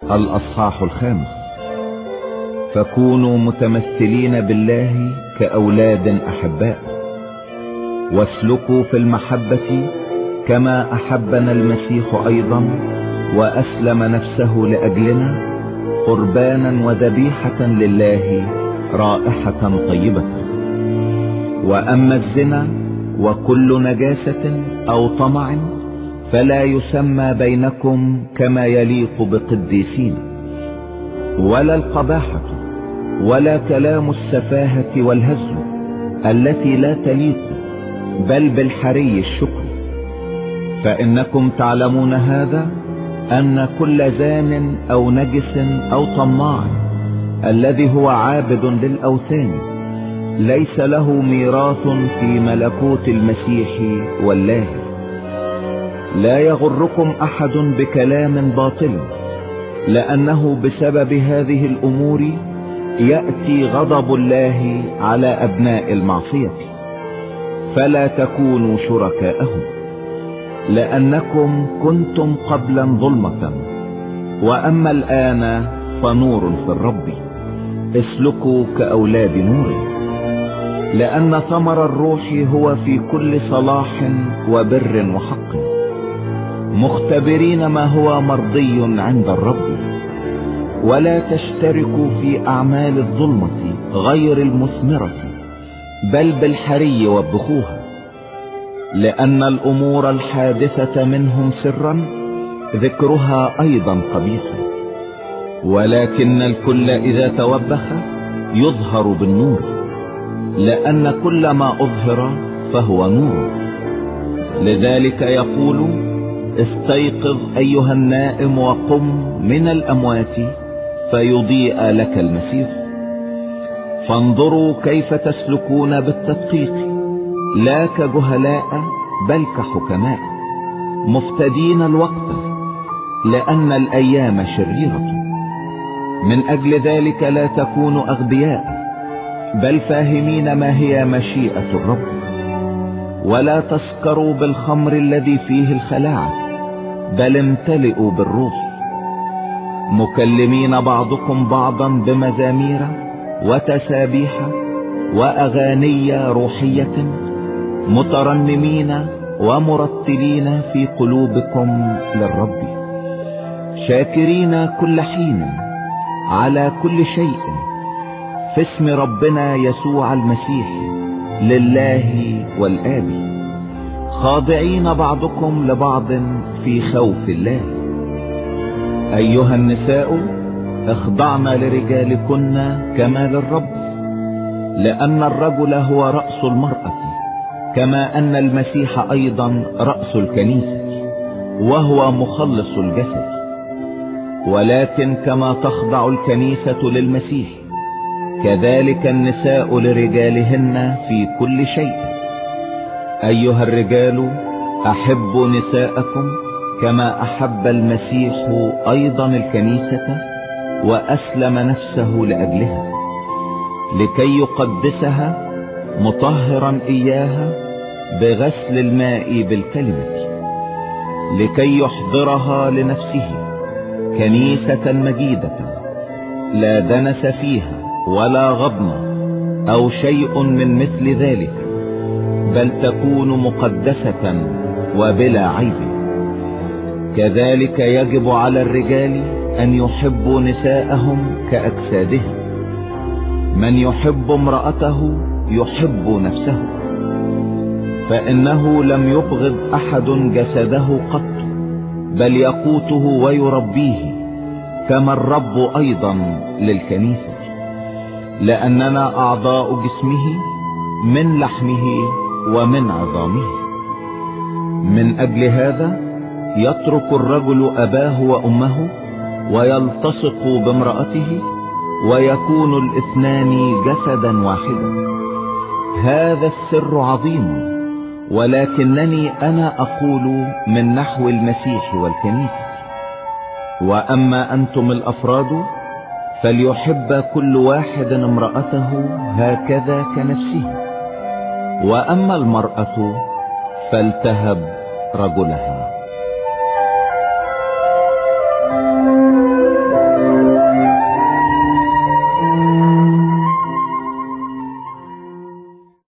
الأصحاح 5. فكونوا متمثلين بالله كأولاد أحباء، واسلكوا في المحبة كما أحبنا المسيح أيضا وأسلم نفسه لأجلنا قربانا وذبيحة لله رائحة طيبة. وأما الزنا وكل نجاسة أو طمع فلا يسمى بينكم كما يليق بقديسين، ولا القباحة ولا كلام السفاهة والهزل التي لا تليق، بل بالحري الشكر. فإنكم تعلمون هذا، أن كل زان أو نجس أو طماع الذي هو عابد للأوثان ليس له ميراث في ملكوت المسيح والله. لا يغركم أحد بكلام باطل، لأنه بسبب هذه الأمور يأتي غضب الله على أبناء المعصية. فلا تكونوا شركاءهم، لأنكم كنتم قبلا ظلمة، وأما الآن فنور في الرب. اسلكوا كأولاد نور، لأن ثمر الروح هو في كل صلاح وبر وحق، مختبرين ما هو مرضي عند الرب. ولا تشتركوا في أعمال الظلمة غير المثمرة، بل بالحري وبخوها، لأن الأمور الحادثة منهم سرا ذكرها أيضا قبيحا، ولكن الكل إذا توبخ يظهر بالنور، لأن كل ما أظهر فهو نور. لذلك يقول: استيقظ أيها النائم وقم من الأموات فيضيء لك المسيح. فانظروا كيف تسلكون بالتدقيق، لا كجهلاء بل كحكماء، مفتدين الوقت، لأن الأيام شريرة. من أجل ذلك لا تكونوا أغبياء، بل فاهمين ما هي مشيئة الرب. ولا تسكروا بالخمر الذي فيه الخلاعة، بل امتلئوا بالروح، مكلمين بعضكم بعضا بمزامير وتسابيح وأغاني روحية، مترنمين ومرتلين في قلوبكم للرب، شاكرين كل حين على كل شيء في اسم ربنا يسوع المسيح لله والآب، خاضعين بعضكم لبعض في خوف الله. أيها النساء اخضعن لرجالكن كما للرب، لأن الرجل هو رأس المرأة، كما أن المسيح أيضا رأس الكنيسة وهو مخلص الجسد. ولكن كما تخضع الكنيسة للمسيح كذلك النساء لرجالهن في كل شيء. أيها الرجال أحبوا نساءكم كما أحب المسيح أيضا الكنيسة وأسلم نفسه لأجلها، لكي يقدسها مطهرا إياها بغسل الماء بالكلمة، لكي يحضرها لنفسه كنيسة مجيدة لا دنس فيها ولا غضن أو شيء من مثل ذلك، بل تكون مقدسة وبلا عيب. كذلك يجب على الرجال أن يحبوا نساءهم كأجسادهم. من يحب امرأته يحب نفسه، فإنه لم يبغض أحد جسده قط، بل يقوته ويربيه، كما الرب أيضا للكنيسة، لأننا أعضاء جسمه من لحمه ومن عظامه. من أجل هذا يترك الرجل أباه وأمه ويلتصق بامرأته، ويكون الاثنان جسدا واحدا. هذا السر عظيم، ولكنني أنا أقول من نحو المسيح والكنيسة. وأما أنتم الأفراد فليحب كل واحد امرأته هكذا كنفسه، وأما المرأة فلتهب رجلها.